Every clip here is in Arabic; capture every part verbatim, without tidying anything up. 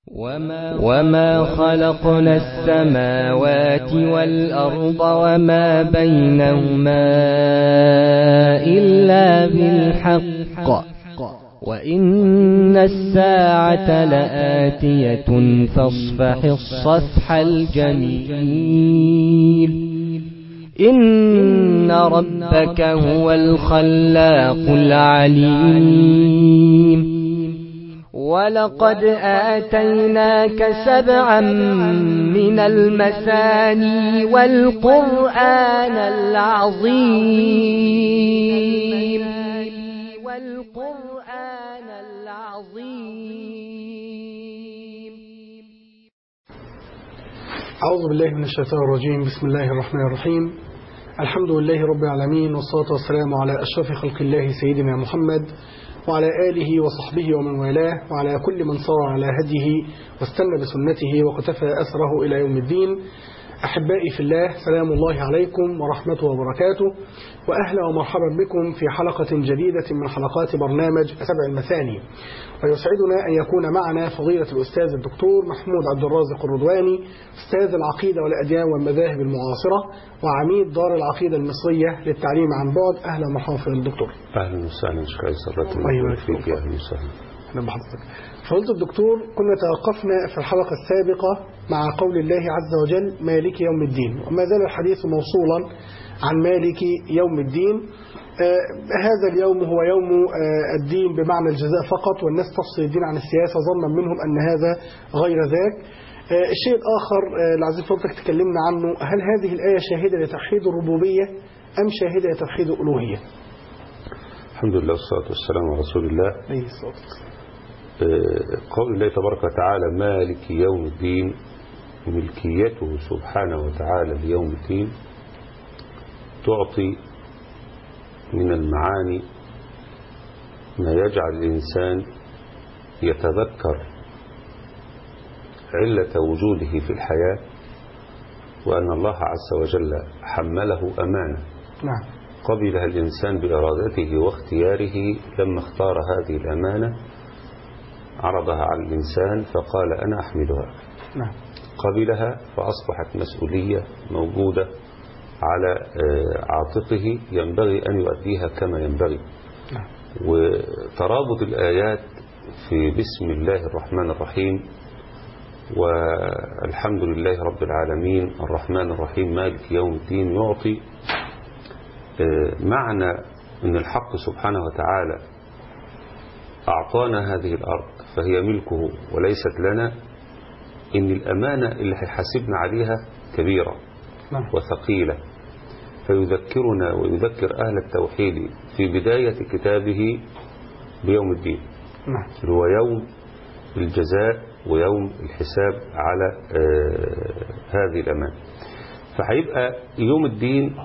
وما, وما خلقنا السماوات والأرض وما بينهما إلا بالحق وإن الساعة لآتية فاصفح الصفح الجميل إن ربك هو الخلاق العليم ولقد آتيناك سبعا من المثاني والقرآن العظيم والقرآن العظيم. أعوذ بالله من الشيطان الرجيم. بسم الله الرحمن الرحيم. الحمد لله رب العالمين، والصلاة والسلام على أشرف خلق الله سيدنا محمد وعلى آله وصحبه ومن والاه وعلى كل من صار على هديه واستنى بسنته وقتفى أثره إلى يوم الدين. أحبائي في الله، سلام الله عليكم ورحمته وبركاته، وأهلا ومرحبا بكم في حلقة جديدة من حلقات برنامج سبع المثاني. ويسعدنا أن يكون معنا فضيلة الأستاذ الدكتور محمود عبد الرازق الرضواني، أستاذ العقيدة والأديان والمذاهب المعاصرة وعميد دار العقيدة المصرية للتعليم عن بعد. أهلا ومرحبا الدكتور. أهلا وسهلا شكرا سرت الله فيك. أهلا وسهلا. أهلا بحضرتك. فضيلة الدكتور، كنا توقفنا في الحلقة السابقة مع قول الله عز وجل مالك يوم الدين، وما زال الحديث موصولا عن مالك يوم الدين. آه هذا اليوم هو يوم آه الدين بمعنى الجزاء فقط، والناس تفصل الدين عن السياسة ظنا منهم أن هذا غير ذاك. آه الشيء الآخر آه العزيز فضلتك تكلمنا عنه، هل هذه الآية شاهدة لتوحيد الربوبية أم شاهدة لتوحيد الألوهية؟ الحمد لله والصلاة والسلام على رسول الله. عليه الصلاة والسلام. قول الله تبارك وتعالى مالك يوم الدين، ملكيته سبحانه وتعالى ليوم الدين تعطي من المعاني ما يجعل الإنسان يتذكر علة وجوده في الحياة، وأن الله عز وجل حمله أمانة نعم. قبلها الإنسان بإرادته واختياره. لما اختار هذه الأمانة عرضها على الإنسان فقال أنا أحملها. نعم. قبلها فأصبحت مسؤولية موجودة على عاتقه ينبغي أن يؤديها كما ينبغي. نعم. وترابط الآيات في بسم الله الرحمن الرحيم والحمد لله رب العالمين الرحمن الرحيم مالك يوم الدين يعطي معنى أن الحق سبحانه وتعالى أعطانا هذه الأرض فهي ملكه وليست لنا، إن الأمانة اللي هيحاسبنا عليها كبيرة نعم. وثقيلة. فيذكرنا ويذكر أهل التوحيد في بداية كتابه بيوم الدين. نعم. هو يوم الجزاء ويوم الحساب على آه هذه الأمانة. فهيبقى يوم الدين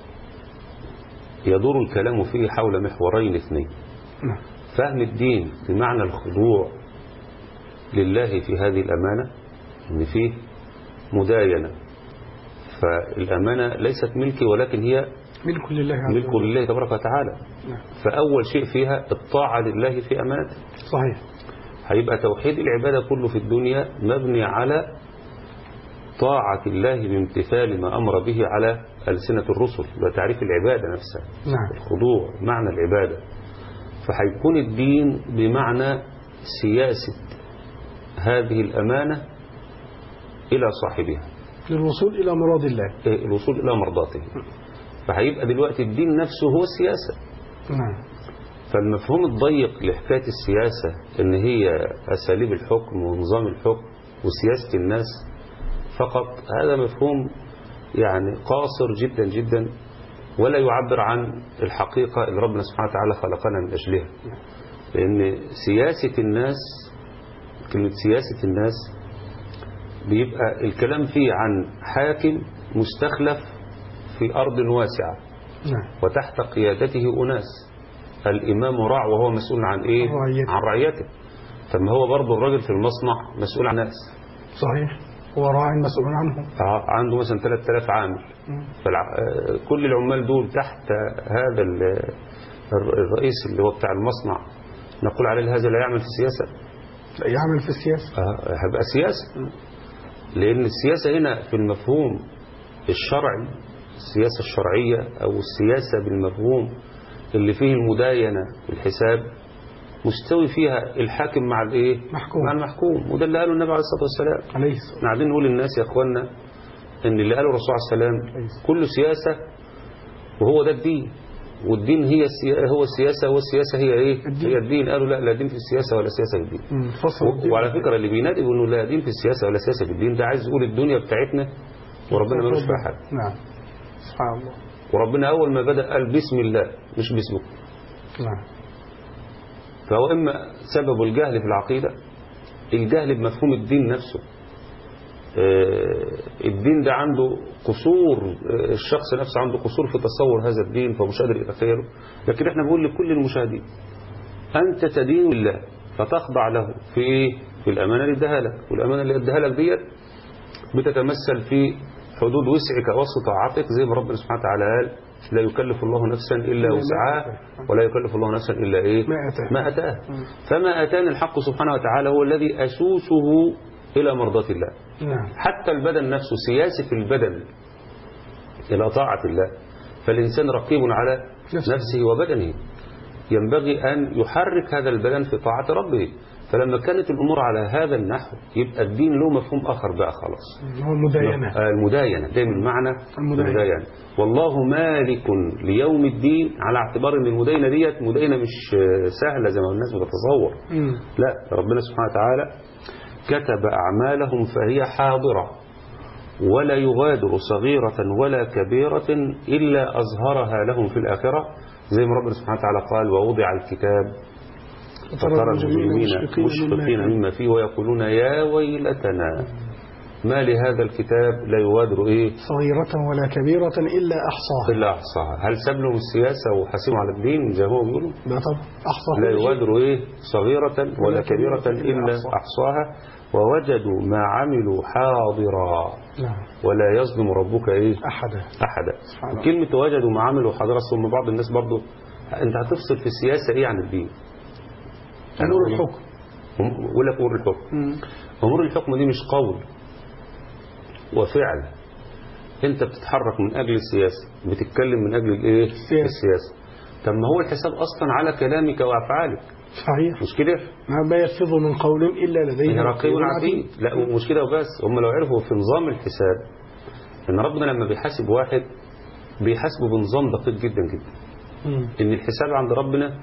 يدور الكلام فيه حول محورين اثنين. نعم. فهم الدين بمعنى الخضوع لله في هذه الأمانة، إن فيه مداينة، فالأمانة ليست ملكي ولكن هي ملك لله ملك لله تبارك وتعالى. نعم. فأول شيء فيها الطاعة لله في أمانته. صحيح. هيبقى توحيد العبادة كله في الدنيا مبني على طاعة الله بامتثال ما أمر به على ألسنة الرسل، وتعريف العبادة نفسها. نعم. الخضوع معنى العبادة. فهيكون الدين بمعنى سياسة هذه الأمانة إلى صاحبها للوصول إلى مراد الله، الوصول إلى مرضاته. فهيبقى دلوقتي الدين نفسه هو السياسة. نعم. فالمفهوم الضيق لحكاية السياسة إن هي أساليب الحكم ونظام الحكم وسياسة الناس فقط، هذا مفهوم يعني قاصر جدا جدا، ولا يعبر عن الحقيقة اللي ربنا سبحانه وتعالى خلقنا من أجلها. لأن سياسة الناس، كلمة سياسة الناس بيبقى الكلام فيه عن حاكم مستخلف في أرض واسعة. نعم. وتحت قيادته أناس، الإمام راع وهو مسؤول عن إيه؟ رعيته. عن رعيته. فما هو برضو الراجل في المصنع مسؤول عن ناس. صحيح. هو راعي مسؤول عنهم. عنده مثلا ثلاثة آلاف عامل، فكل العمال دول تحت هذا الرئيس اللي هو بتاع المصنع، نقول عليه هذا لا يعمل في السياسة. يعمل في السياسة. آه، هيبقى سياسة، لأن السياسة هنا في المفهوم الشرعي، السياسة الشرعية أو السياسة بالمفهوم اللي فيه المداينة والحساب، مستوي فيها الحاكم مع الايه؟ محكوم. مع المحكوم. وده اللي قاله النبي عليه الصلاة والسلام. عليه الصلاة. احنا قاعدين نقول للناس يا اخوانا ان اللي قاله الرسول عليه السلام كله سياسة، وهو ده الدين، والدين هي السياسة، هو السياسة، والسياسة هي ايه؟ الدين. هي الدين. قالوا لا، لا دين في السياسة ولا سياسة في الدين. مم، فصل الدين. وعلى فكرة اللي بينادي بانه لا دين في السياسة ولا سياسة في الدين، ده عايز يقول الدنيا بتاعتنا وربنا ملوش فيها حاجة. نعم، سبحان الله. وربنا اول ما بدأ قال بسم الله مش باسمكم. نعم. فهو إما سبب الجهل في العقيدة، الجهل بمفهوم الدين نفسه. الدين ده عنده قصور، الشخص نفسه عنده قصور في تصور هذا الدين، فمش قادر يتخيله. لكن احنا بنقول لكل المشاهدين أنت تدين الله فتخضع له في إيه؟ في الأمانة اللي اداها لك، والأمانة اللي اداها لك ديت بتتمثل في حدود وسعك واستطاعتك، زي ما ربنا سبحانه وتعالى قال لا يكلف الله نفسا إلا وسعها ولا يكلف الله نفسا إلا إيه؟ ما أتاه. فما أتانا الحق سبحانه وتعالى هو الذي أسوسه إلى مرضاة الله. نعم. حتى البدن نفسه، سياسة البدن إلى طاعة الله، فالإنسان رقيب على نفسه وبدنه، ينبغي أن يحرك هذا البدن في طاعة ربه. فلما كانت الأمور على هذا النحو يبقى الدين له مفهوم آخر بقى خلاص، هو المداينة. المداينة دايما المعنى المداينة. المداينة. والله مالك ليوم الدين، على اعتبار ان المداينة ديت مداينة مش سهلة زي ما الناس بتتصور. مم. لا، ربنا سبحانه وتعالى كتب أعمالهم فهي حاضرة ولا يغادر صغيرة ولا كبيرة إلا أظهرها لهم في الآخرة، زي ما ربنا سبحانه وتعالى قال ووضع الكتاب فترى المجرمين مشفقين مما فيه ويقولون يا ويلتنا ما لهذا الكتاب لا يغادر إيه؟ صغيرة ولا كبيرة إلا أحصاها. إلا أحصاها. هل ساب لهم السياسة وحاسبهم على الدين زي ما هو بيقولوا؟ لا طبعا، أحصاها. لا يغادر إيه؟ صغيرة ولا كبيرة إلا أحصاها ووجدوا ما عملوا حاضرا ولا يظلم ربك إيه؟ أحدا. أحدا. كلمة وجدوا ما عملوا حاضرا، ثم بعض الناس برضو أنت هتفصل في السياسة إيه عن الدين؟ أمور الحكم. يقول لك أمور الحكم. أمور الحكم دي مش قول وفعل. أنت بتتحرك من أجل السياسة، بتتكلم من أجل الإيه؟ السياسة. السياسة. طب ما هو الحساب أصلا على كلامك وأفعالك. صحيح. مش كده؟ ما يلفظ من قول إلا لديه رقيب عتيد. لا ومش كده وبس، هم لو عرفوا في نظام الحساب إن ربنا لما بيحاسب واحد بيحاسبه بنظام دقيق جدا جدا. مم. إن الحساب عند ربنا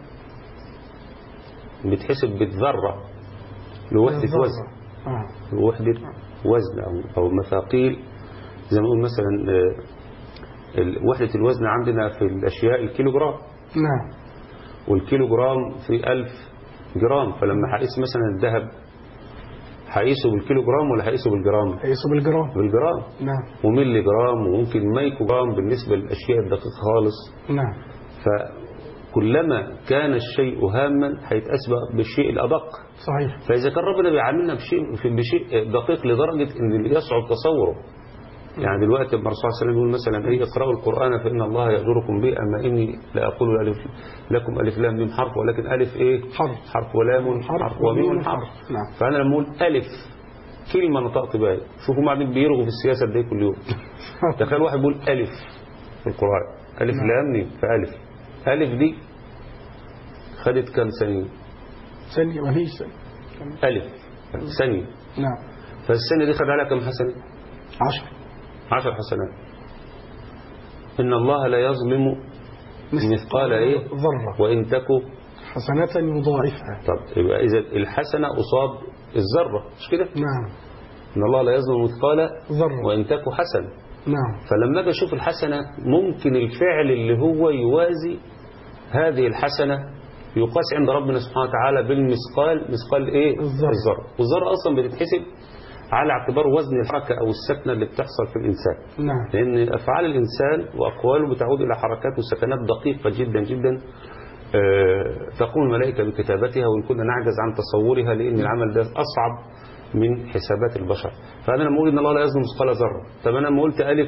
بتحسب بالذرة لوحدة وزن. آه. لوحدة وزن أو أو مثاقيل، زي ما نقول مثلا وحدة الوزن عندنا في الأشياء الكيلوغرام. نعم. والكيلوغرام في ألف جرام، فلما هقيس مثلا الذهب هقيسه بالكيلوغرام ولا هقيسه بالجرام؟ هقيسه بالجرام. بالجرام. نعم. وملي جرام وممكن مايكرو جرام بالنسبة للأشياء الدقيقة خالص. نعم. فكلما كان الشيء هاما هيتقاس بالشيء الأدق. صحيح. فإذا كان ربنا بيعاملنا بشيء بشيء دقيق لدرجة إن يصعب تصوره. يعني دلوقتي الرسول صلى الله عليه وسلم يقول مثلا ايه اقرأوا القرآن فإن الله يأجركم به، أما إني لا أقول ألف لكم ألف لام ميم حرف، ولكن ألف إيه؟ حرف. حرف ولام حرف وميم حرف. نعم. فأنا لما أقول ألف كلمة نطقت بها، شوفوا بعدين بيرغوا في السياسة ده كل يوم. تخيل واحد بيقول ألف في القرآن، ألف لام ميم، فألف ألف دي خدت كم ثانية؟ ثانية ما فيش ثانية. ألف ثانية. نعم. فالثانية دي خد عليها كم حسنة؟ عشر. عشر حسنات. إن الله لا يظلم مثقال إيه؟ ذرة. وإن تكو حسنة يضاعفها. طب يبقى إذا الحسنة قصاد الذرة، مش كده؟ نعم. إن الله لا يظلم مثقال ذرة وإن تكو حسنة. نعم. فلما أجي أشوف الحسنة ممكن الفعل اللي هو يوازي هذه الحسنة يقاس عند ربنا سبحانه وتعالى بالمثقال، مثقال إيه؟ الذرة. الذرة. والذرة أصلا بتتحسب على اعتبار وزن الحركة أو السكنة اللي بتحصل في الإنسان. نعم. لأن أفعال الإنسان وأقواله بتعود إلى حركات وسكنات دقيقة جدا جدا تقوم الملائكة بكتابتها، وإن كنا نعجز عن تصورها لأن العمل ده أصعب من حسابات البشر. فأنا لما أقول إن الله لا يظلم مثقال ذرة، طب أنا لما قلت ألف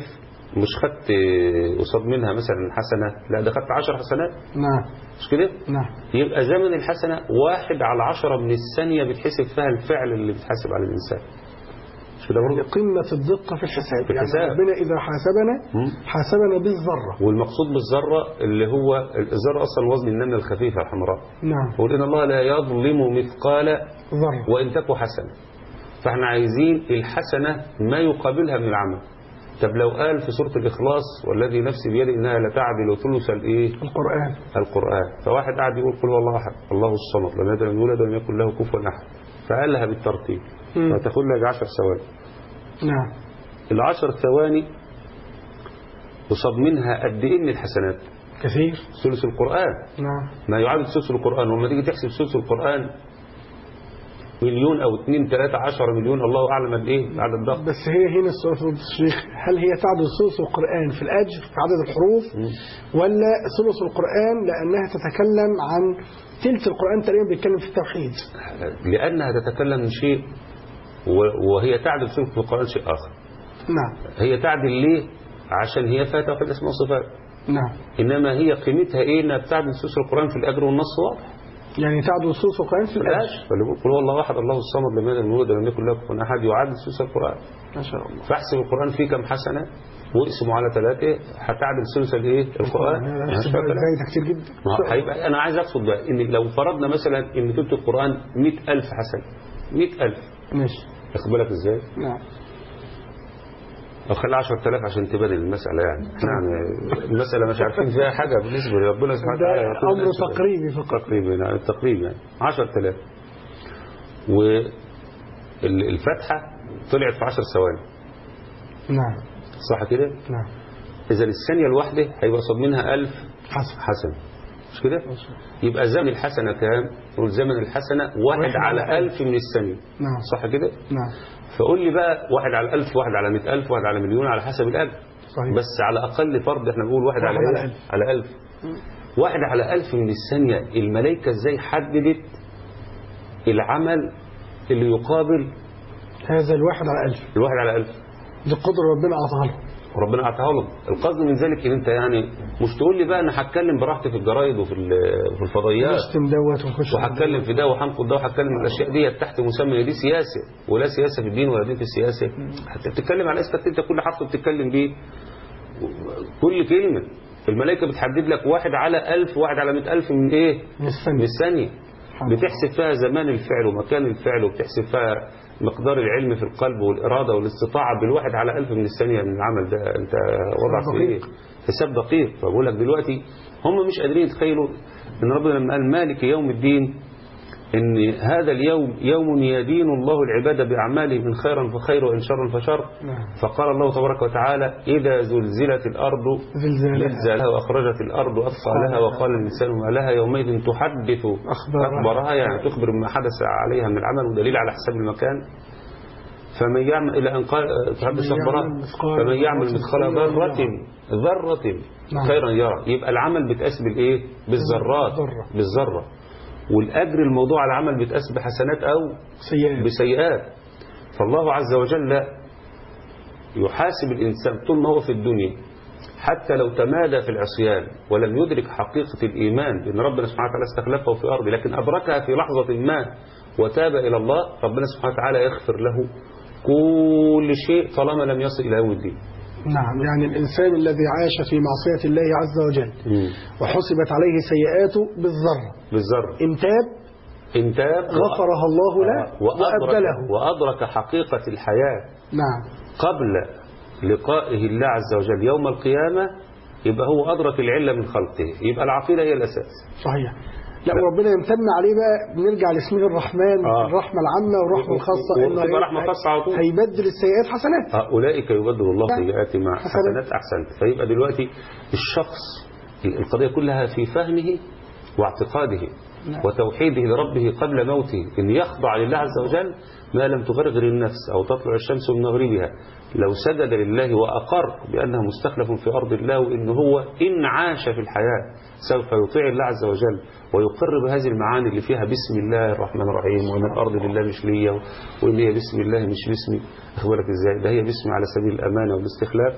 مش خدت قصاد منها مثلا حسنة، لا ده خدت عشر حسنات. نعم. مش كده؟ نعم. يبقى زمن الحسنة واحد على عشرة من الثانية بتحسب فيها الفعل اللي بتحسب على الإنسان. مش كده برضه؟ قمة الدقة في الحساب. في الحساب. يعني ربنا إذا حاسبنا مم. حاسبنا بالذرة. والمقصود بالذرة اللي هو الذرة أصلا وزن النملة الخفيفة الحمراء. نعم. يقول إن الله لا يظلم مثقال ذرة وإن تك حسنة. فاحنا عايزين الحسنة ما يقابلها من العمل. طب لو قال في سورة الإخلاص والذي نفسي بيده إنها لتعدل ثلث الإيه؟ القرآن. القرآن. فواحد قاعد يقول قل هو الله أحد الله الصمد لم يلد ولم يولد ولم يكن له كفوا أحد، فقالها بالترتيب فتاخد لك عشر ثواني. نعم. العشر ثواني يصاب منها قد إيه من الحسنات؟ كثير. ثلث القرآن. نعم. ما يعادل ثلث القرآن. وما تيجي تحسب ثلث القرآن مليون أو اثنين ثلاثة عشر مليون، الله أعلم قد إيه عدد الضغط. بس هي هنا السؤال في الشيخ، هل هي تعدل ثلث القرآن في الأجر في عدد الحروف م. ولا ثلث القرآن لأنها تتكلم عن ثلث القرآن تقريبا بيتكلم في التوحيد؟ لأنها تتكلم من شيء وهي تعدل ثلث القرآن شيء آخر. نعم. هي تعدل ليه؟ عشان هي فيها توحيد اسماء وصفات. نعم. إنما هي قيمتها إيه؟ إنها بتعدل ثلث القرآن في الأجر والنص واضح. يعني تعدل ثلث القرآن في الأجر. فاللي هو الله أحد الله الصمد لم يلد ولم يولد ولم يكن له كفوا أحد يعادل ثلث القرآن. ما شاء الله. فاحسب القرآن فيه كم حسنة واقسموا على ثلاثة هتعدل ثلث الايه؟ القرآن. ده كتير جدا. هيبقى أنا عايز أقصد بقى إن لو فرضنا مثلا إن ثلث القرآن مئة ألف حسنة مئة ألف ماشي. واخد بالك إزاي؟ نعم. أو خلي عشرة آلاف عشان تبادل المسألة يعني. يعني المسألة مش عارفين فيها حاجة بالنسبة لربنا سبحانه وتعالى. أمر تقريبي فقط. تقريبا يعني التقريب يعني عشرة آلاف. والفتحة طلعت في عشر ثواني. نعم. صح كده؟ نعم. إذا الثانية الواحدة هيبقى صاب منها ألف حسن. حسن. مش كده؟ يبقى زمن الحسنة كام؟ نقول زمن الحسنة واحد على ألف من الثانية. نعم. صح كده؟ نعم. فقول لي بقى واحد على ألف، واحد على مئة ألف، واحد على مليون على حسب الأجر. صحيح. بس على أقل فرض احنا بنقول واحد, واحد على ألف. على ألف. واحد على ألف من الثانية الملائكة ازاي حددت العمل اللي يقابل هذا الواحد على ألف؟ الواحد على ألف دي قدرة ربنا أعطاها له. وربنا أعطاها له. القصد من ذلك ان انت يعني مش تقول لي بقى انا هتكلم براحتي في الجرايد وفي في الفضائيات وهتكلم في ده وهنقد ده وهتكلم الاشياء دي تحت مسمى دي سياسه، ولا سياسه في الدين ولا دين في السياسه. حتى بتتكلم على اسمك انت كل حرف بتتكلم بيه كل كلمه الملائكه بتحدد لك واحد على ألف واحد على مئة ألف من ايه؟ من الثانيه. بتحسب فيها زمان الفعل ومكان الفعل وبتحسب فيها مقدار العلم في القلب والإرادة والاستطاعة بالواحد على ألف من الثانية من العمل ده. أنت وضعك في إيه؟ حساب دقيق. فبقول لك دلوقتي هم مش قادرين يتخيلوا إن ربنا لما قال مالك يوم الدين إن هذا اليوم يوم يدين الله العباد بأعماله من خيرا فخير وإن شرا فشر. فقال الله تبارك وتعالى إذا زلزلت الأرض زلزالها وأخرجت الأرض أثقالها وقال الإنسان ما لها يومئذ تحدث أخبارها يعني تخبر ما حدث عليها من العمل ودليل على حساب المكان. فمن يعمل إلى أن قال تحدث أخبارها فمن يعمل مثقال ذرة ذرة خيرا يرى. يبقى العمل بتقاس بالإيه؟ بالذرات بالذرة. والأجر الموضوع على العمل بتقاس بحسنات أو سيئات. بسيئات. فالله عز وجل يحاسب الإنسان طول ما هو في الدنيا حتى لو تمادى في العصيان ولم يدرك حقيقة الإيمان بأن ربنا سبحانه وتعالى استخلفه في أرضه لكن أدركها في لحظة ما وتاب إلى الله ربنا سبحانه وتعالى يغفر له كل شيء طالما لم يصل إلى يوم الدين. نعم. يعني الإنسان الذي عاش في معصية الله عز وجل م. وحسبت عليه سيئاته بالذرة بالذرة انتاب انتاب غفرها الله له وأبدله وأدرك حقيقة الحياة نعم قبل لقائه الله عز وجل يوم القيامة. يبقى هو أدرك العلة من خلقه. يبقى العقيدة هي الأساس. صحيح. لا وربنا يمتن عليه بقى بنرجع لاسمه الرحمن آه. الرحمة العامة والرحمة الخاصة إنه رحمة خاصة على طول هيبدل السيئات حسنات. آه. أولئك يبدل الله سيئات مع حسنات أحسنت. فيبقى دلوقتي الشخص القضية كلها في فهمه واعتقاده نعم. وتوحيده لربه قبل موته إن يخضع لله عز وجل ما لم تغرغر النفس أو تطلع الشمس من مغربها. لو سجد لله وأقر بأنه مستخلف في أرض الله وإنه هو إن عاش في الحياة سوف يطيع الله عز وجل ويقر بهذه المعاني اللي فيها بسم الله الرحمن الرحيم ومن الأرض لله مش ليا وإن هي بسم الله مش باسمي. أخبرك إزاي ده هي باسم على سبيل الأمانة والاستخلاف.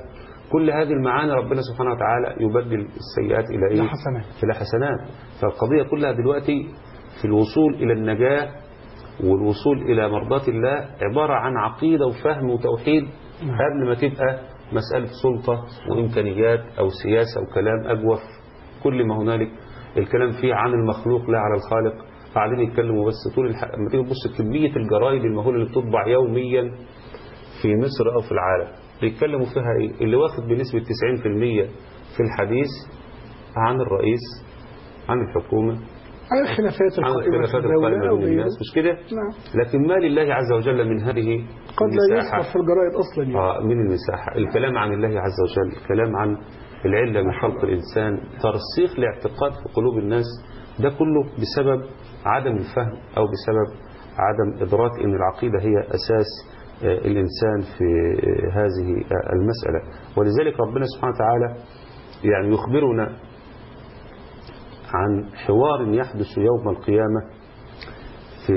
كل هذه المعاني ربنا سبحانه وتعالى يبدل السيئات إلى إيه؟ حسنات. إلى حسنات. فالقضية كلها دلوقتي في الوصول إلى النجاة والوصول إلى مرضاة الله عبارة عن عقيدة وفهم وتوحيد قبل ما تبقى مسألة سلطة وإمكانيات أو سياسة وكلام أجوف. كل ما هنالك الكلام فيه عن المخلوق لا على الخالق. قاعدين يتكلموا بس طول الحق. لما تيجي تبص كمية الجرايد المهولة اللي بتطبع يوميا في مصر أو في العالم بيتكلموا فيها إيه؟ اللي واخد بنسبة تسعين في المية في الحديث عن الرئيس، عن الحكومة، عن الخلافات القائمة بين الناس، مش كده؟ نعم. لكن ما لله عز وجل من هذه قد لا يصرف في الجرائد أصلا يعني. آه من المساحة. الكلام عن الله عز وجل، الكلام عن العلة من خلق الإنسان، ترسيخ الاعتقاد في قلوب الناس، ده كله بسبب عدم الفهم أو بسبب عدم إدراك أن العقيدة هي أساس الإنسان في هذه المسألة. ولذلك ربنا سبحانه وتعالى يعني يخبرنا عن حوار يحدث يوم القيامة في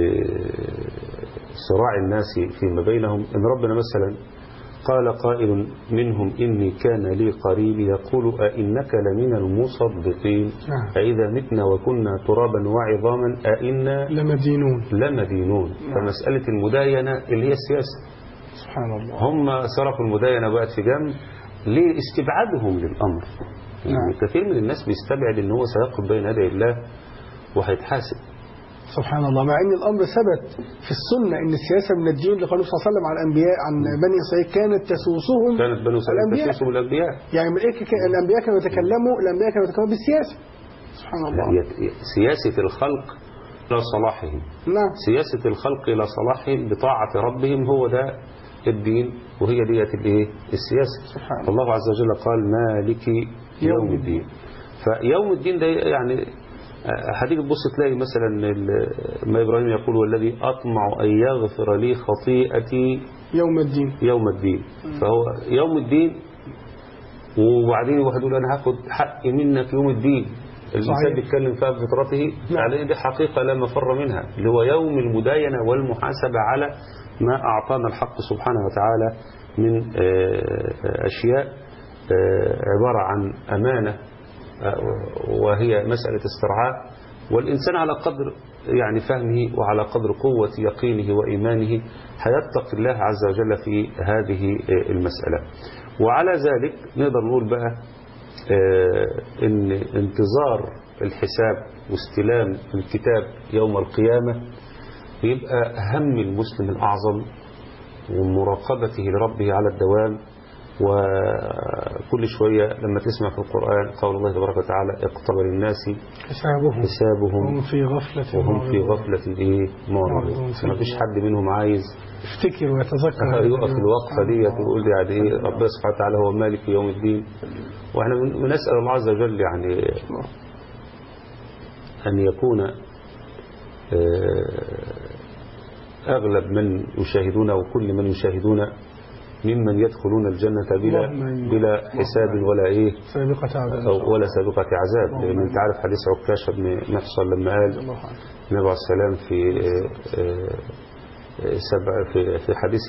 صراع الناس فيما بينهم. إن ربنا مثلا قال قائل منهم إني كان لي قريب يقول أئنك لمن المصدقين أئذا متنا وكنا ترابا وعظاما أئنا لمدينون لمدينون. فمسألة المداينة اللي هي السياسة، سبحان الله، هم صرفوا المداينة بقت في جنب لاستبعادهم للأمر. يعني كثير من الناس بيستبعد ان هو سيقف بين يدي الله وهيتحاسب. سبحان الله. مع ان الامر ثبت في السنه ان السياسه من الدين، لقال صلى الله عليه وسلم على الانبياء عن بني اسرائيل كانت تسوسهم كانت بني اسرائيل تسوسهم الانبياء. يعني من الانبياء كانوا يتكلموا الانبياء كانوا يتكلموا بالسياسه. سبحان الله. سياسه الخلق الى صلاحهم. نعم. سياسه الخلق الى صلاحهم بطاعه ربهم، هو ده الدين، وهي ديت الايه؟ السياسه. سبحان الله عز وجل قال مالك يوم الدين. فيوم الدين ده يعني هتيجي تبص تلاقي مثلا ما إبراهيم يقول والذي أطمع أن يغفر لي خطيئتي يوم الدين يوم الدين. فهو يوم الدين، وبعدين واحد يقول أنا هاخد حقي منك يوم الدين. الإنسان بيتكلم فيها بفطرته، يعني دي حقيقة لا مفر منها، اللي هو يوم المداينة والمحاسبة على ما أعطانا الحق سبحانه وتعالى من أشياء عبارة عن أمانة، وهي مسألة استرعاء. والإنسان على قدر يعني فهمه وعلى قدر قوة يقينه وإيمانه هيتقي الله عز وجل في هذه المسألة. وعلى ذلك نقدر نقول بقى إن انتظار الحساب واستلام الكتاب يوم القيامة بيبقى هم المسلم الأعظم ومراقبته لربه على الدوام. وكل شوية لما تسمع في القرآن قول الله تبارك وتعالى اقترب للناس حسابهم, حسابهم وهم في غفلة وهم في غفلة ايه معرضون. ما فيش حد منهم عايز يفتكر ويتذكر يقف الوقفة دي ويقول لي يعني ايه ربنا سبحانه وتعالى هو مالك يوم الدين. واحنا بنسأل الله عز وجل يعني أن يكون أغلب من يشاهدون وكل من يشاهدون ممن يدخلون الجنة بلا بلا حساب ولا ايه سابقة عذاب ولا سابقة عذاب. لأن انت عارف حديث عكاشة بن محصن لما قال النبي عليه السلام في سبع في في حديث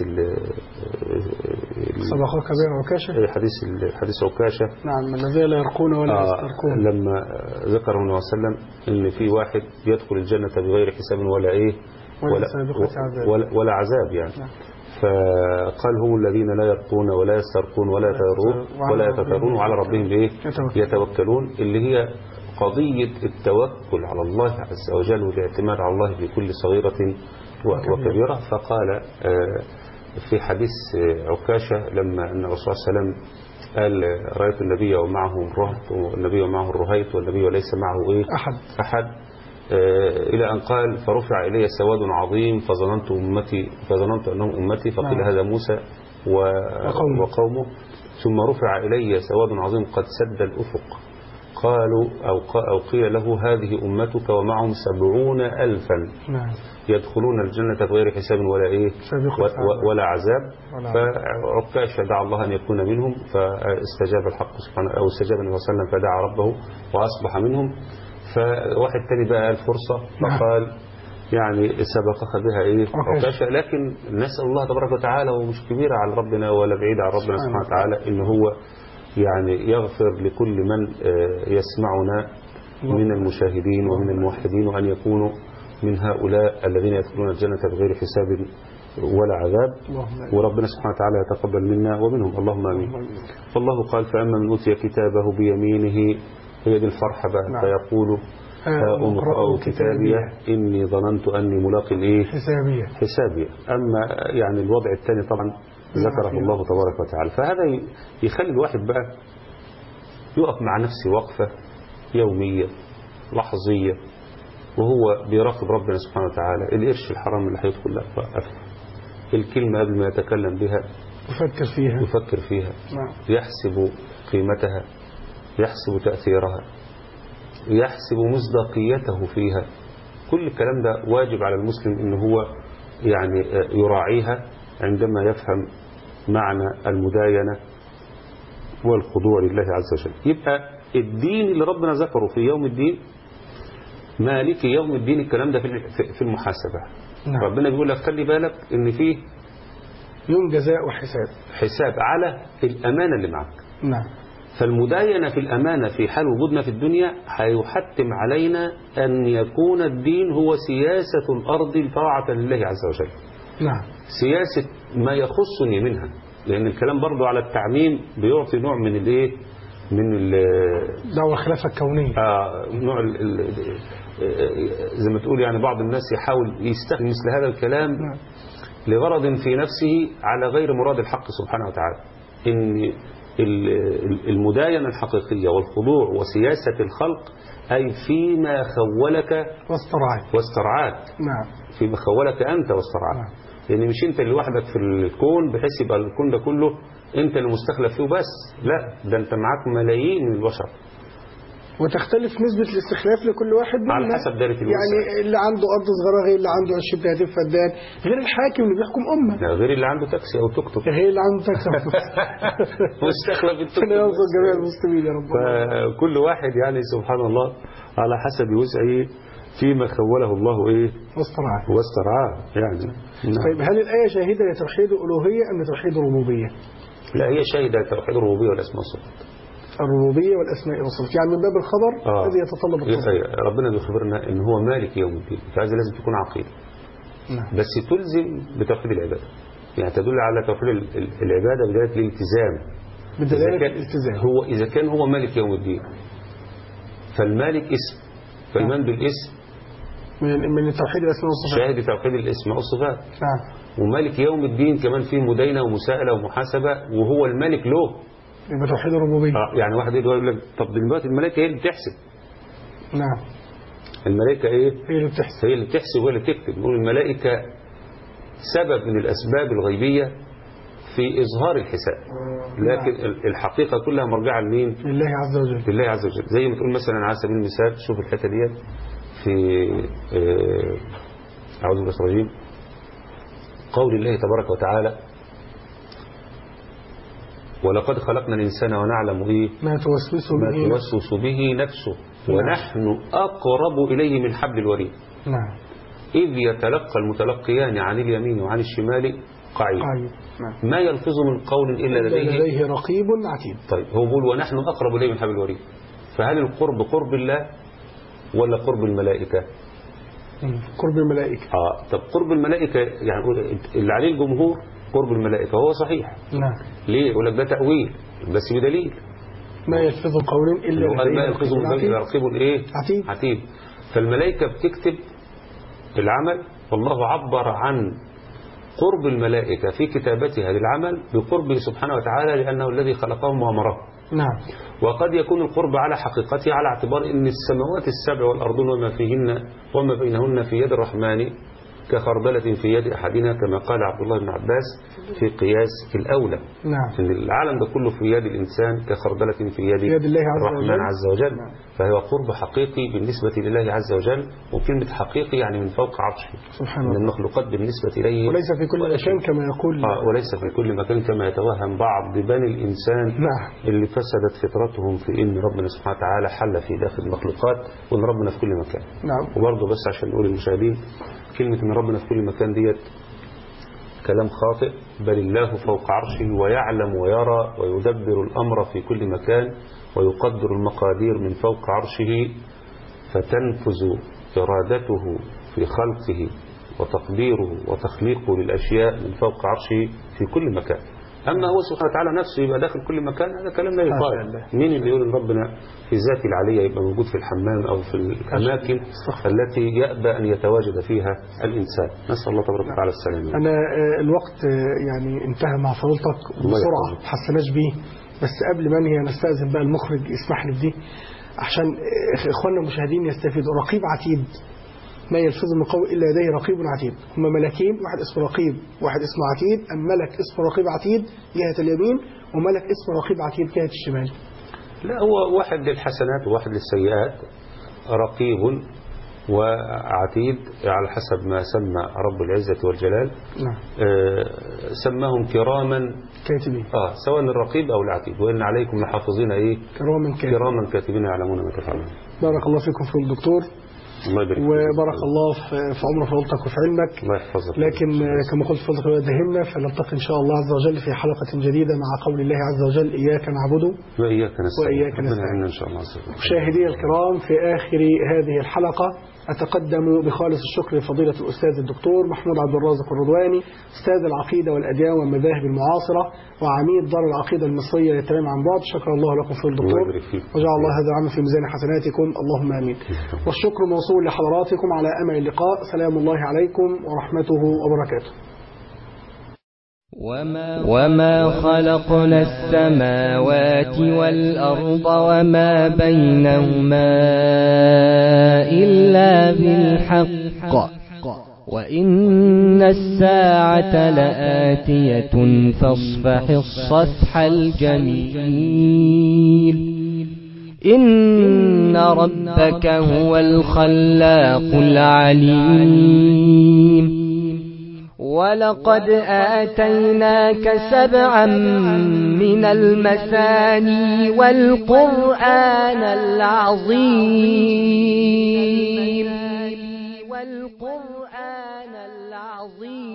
سبقك بين عكاشة، حديث حديث عكاشة نعم الذين لا يرقون ولا آه يسترقون، لما ذكر النبي صلى الله عليه وسلم ان في واحد يدخل الجنة بغير حساب ولا ايه ولا سابقة عذاب ولا, ولا عذاب يعني. نعم. فقال هم الذين لا يرقون ولا يسترقون ولا يتغرون ولا يتغرون وعلى ربهم ايه يتوكلون، اللي هي قضية التوكل على الله عز وجل والاعتماد على الله في كل صغيرة وكبيرة. فقال في حديث عكاشة لما أن الرسول صلى الله عليه وسلم قال رأيت النبي ومعه الرهط والنبي ومعه الرهيط والنبي وليس معه إيه أحد, أحد إلى أن قال فرفع إلي سواد عظيم فظننت أمتي فظننت أنهم أمتي فقيل نعم. هذا موسى وقومه. وقومه ثم رفع إلي سواد عظيم قد سد الأفق قالوا أو, أو قيل له هذه أمتك ومعهم سبعون ألفا نعم. يدخلون الجنة بغير حساب ولا إيه ولا عذاب. فعكاشة دعا الله أن يكون منهم فاستجاب الحق سبحانه أو استجاب النبي صلى الله عليه وسلم فدعا ربه وأصبح منهم. فواحد تاني بقى قال فرصة فقال يعني سبقك بها إيه عكاشة، لكن نسأل الله تبارك وتعالى، ومش كبيرة على ربنا ولا بعيدة عن ربنا سبحانه وتعالى، إن هو يعني يغفر لكل من يسمعنا من المشاهدين ومن الموحدين، وأن يكونوا من هؤلاء الذين يدخلون الجنة بغير حساب ولا عذاب، وربنا سبحانه وتعالى يتقبل منا ومنهم، اللهم آمين. فالله قال: فأما من أوتي كتابه بيمينه، هي دي الفرحة بقى، فيقول هاؤم اقرءوا كتابي إني ظننت أني ملاق إيه حسابية حسابية. أما يعني الوضع الثاني طبعا ذكره الله تبارك وتعالى. فهذا يخلي الواحد بقى يقف مع نفسه وقفة يومية لحظية، وهو بيراقب ربنا سبحانه وتعالى. القرش الحرام اللي هيدخل لا وقف، الكلمة قبل ما يتكلم بها يفكر فيها يفكر فيها يحسب قيمتها، يحسب تأثيرها، يحسب مصداقيته فيها. كل الكلام ده واجب على المسلم إن هو يعني يراعيها عندما يفهم معنى المداينة والخضوع لله عز وجل. يبقى الدين اللي ربنا ذكره في يوم الدين، مالك يوم الدين، الكلام ده في المحاسبة. نعم. ربنا بيقول لك خلي بالك إن فيه يوم جزاء وحساب، حساب على الأمانة اللي معك. نعم. فالمداينة في الأمانة في حال وجودنا في الدنيا هيحتم علينا أن يكون الدين هو سياسة الأرض طاعة لله عز وجل. نعم. سياسة ما يخصني منها، لأن الكلام برضو على التعميم بيعطي نوع من الايه من دعوة الخلافة الكونية. آه نوع ال ال زي ما تقول يعني بعض الناس يحاول يستخدم مثل هذا الكلام نعم. لغرض في نفسه على غير مراد الحق سبحانه وتعالى. إن المداينة الحقيقية والخضوع وسياسة الخلق أي فيما خولك واسترعاك واسترعاك نعم. فيما خولك أنت واسترعاك. نعم. لأن مش أنت اللي وحدك في الكون بحيث يبقى الكون ده كله أنت اللي مستخلف فيه بس، لا، ده أنت معاك ملايين من البشر، وتختلف نسبة الاستخلاف لكل واحد على حسب دائرة الوسع. يعني اللي عنده أرض صغيرة غير اللي عنده عشرين ثلاثين فدان، غير الحاكم اللي بيحكم أمة، لا، غير اللي عنده تاكسي أو توك توك، غير اللي عنده تاكسي أو توك توك مستخلف التوك توك. يرزق جميع المسلمين يا رب. فكل واحد يعني سبحان الله على حسب وسعه فيما خوله الله إيه واسترعاه واسترعاه يعني. طيب هل الآية شاهدة لتوحيد الألوهية أم لتوحيد الربوبية؟ لا، هي شاهدة لتوحيد الربوبية والأسماء والصفات. الربوبية والأسماء والصفات، يعني من باب الخبر آه. الذي يتطلب الخبر. ربنا بيخبرنا إن هو مالك يوم الدين، فهذا لازم تكون عقيدة. نعم. بس تلزم بتوحيد العبادة، يعني تدل على توحيد العبادة بداية الالتزام. بدلالة الالتزام. هو إذا كان هو مالك يوم الدين، فالمالك اسم، فالمان بالاسم من من توحيد الأسماء والصفات، شاهد توحيد الاسماء والصفات. نعم. ومالك يوم الدين كمان فيه مداينة ومساءلة ومحاسبة، وهو المالك له، يبقى توحيد الربوبية. آه يعني واحد يقول لك طب دلوقتي الملائكة هي اللي بتحسب. نعم. الملائكة ايه؟ هي اللي بتحسب هي اللي بتحسب وهي اللي تكتب. نقول الملائكة سبب من الأسباب الغيبية في إظهار الحساب، لكن نعم. الحقيقة كلها مرجعة لمين؟ لله عز وجل. لله عز وجل. زي ما تقول مثلا على سبيل المثال، شوف الحتة ديت في أعوذ بالله من الرجيم، قول الله تبارك وتعالى: ولقد خلقنا الإنسان ونعلم إيه ما توسوس به, ما توسوس به نفسه ونحن أقرب إليه من حبل الوريد. نعم. إذ يتلقى المتلقيان عن اليمين وعن الشمال قعيد. نعم. ما يلفظ من قول إلا لديه, لديه رقيب عتيد. طيب هو بيقول ونحن أقرب إليه من حبل الوريد، فهل القرب قرب الله ولا قرب الملائكة؟ قرب الملائكة. آه طب قرب الملائكة يعني اللي عليه الجمهور قرب الملائكة هو صحيح. نعم. ليه؟ يقول لك ده تأويل بس بدليل. ما يلفظ قول إلا لديه ما يلفظ من قول إلا رقيب إيه؟ عتيد. عتيد. فالملائكة بتكتب العمل، والله عبر عن قرب الملائكة في كتابتها للعمل بقربه سبحانه وتعالى لأنه الذي خلقهم وأمرهم. نعم. وقد يكون القرب على حقيقته على اعتبار أن السماوات السبع والأرض وما فيهن وما بينهن في يد الرحمن كخردلة في يد أحدنا، كما قال عبد الله بن عباس في قياس الأولى. نعم. إن العالم ده كله في يد الإنسان كخردلة في يد, يد الله عز الرحمن وجل. عز وجل. نعم. فهو قرب حقيقي بالنسبة لله عز وجل، وكلمة حقيقي يعني من فوق عرشه سبحان من الله. المخلوقات بالنسبة إليه، وليس في كل مكان كما يقول آه وليس في كل مكان كما يتوهم بعض بني الإنسان. نعم. اللي فسدت فطرتهم في إن ربنا سبحانه وتعالى حل في داخل المخلوقات وإن ربنا في كل مكان. نعم. وبرضه بس عشان نقول للمشاهدين كلمة ان ربنا في كل مكان ديت كلام خاطئ، بل الله فوق عرشه ويعلم ويرى ويدبر الأمر في كل مكان ويقدر المقادير من فوق عرشه، فتنفذ إرادته في خلقه وتقديره وتخليقه للأشياء من فوق عرشه في كل مكان. أما هو سبحانه وتعالى نفسه يبقى داخل كل مكان، هذا كلام لا يقال. مين اللي يقول إن ربنا في ذاته العلية يبقى موجود في الحمام أو في الأماكن التي يأبى أن يتواجد فيها الإنسان؟ نسأل الله تبارك وتعالى السلامة. أنا الوقت يعني انتهى مع فضيلتك بسرعة، ما حسناش بيه، بس قبل ما انهي نستأذن بقى المخرج يسمح لي بدي عشان إخواننا المشاهدين يستفيدوا. رقيب عتيد، ما يلفظ من قول إلا لديه رقيب عتيد. هم ملكين، واحد اسمه رقيب واحد اسمه عتيد. أم ملك اسمه رقيب عتيد جهة اليمين، وملك اسمه رقيب عتيد جهة الشمال. لا، هو واحد للحسنات وواحد للسيئات، رقيب وعتيد على حسب ما سمى رب العزة والجلال. نعم. آه سماهم كراما كاتبين. آه سواء الرقيب أو العتيد. وإن عليكم لحافظين إيه؟ كراما كاتبين. كراما كاتبين يعلمون ما تفعلون. بارك الله فيكم في الدكتور، وبارك الله في عمر فضلتك وفي علمك. الله يحفظك. لكن كما قلت فضلك ودهمنا، فنلتقي إن شاء الله عز وجل في حلقة جديدة مع قول الله عز وجل إياك نعبد وإياك نستعين. وإياك نستعين. إن شاء الله. مشاهدي الكرام، في آخر هذه الحلقة أتقدم بخالص الشكر لفضيلة الأستاذ الدكتور محمود عبد الرازق الرضواني، أستاذ العقيدة والأديان والمذاهب المعاصرة وعميد دار العقيدة المصرية للتعليم عن بعد. شكر الله لكم في الدكتور، وجعل الله هذا العمل في ميزان حسناتكم، اللهم آمين. والشكر موصول لحضراتكم على أمل اللقاء. سلام الله عليكم ورحمته وبركاته. وما خلقنا السماوات والأرض وما بينهما إلا بالحق وإن الساعة لآتية فاصفح الصفح الجميل. إن ربك هو الخلاق العليم. ولقد آتيناك سبعا من المثاني والقرآن العظيم والقرآن العظيم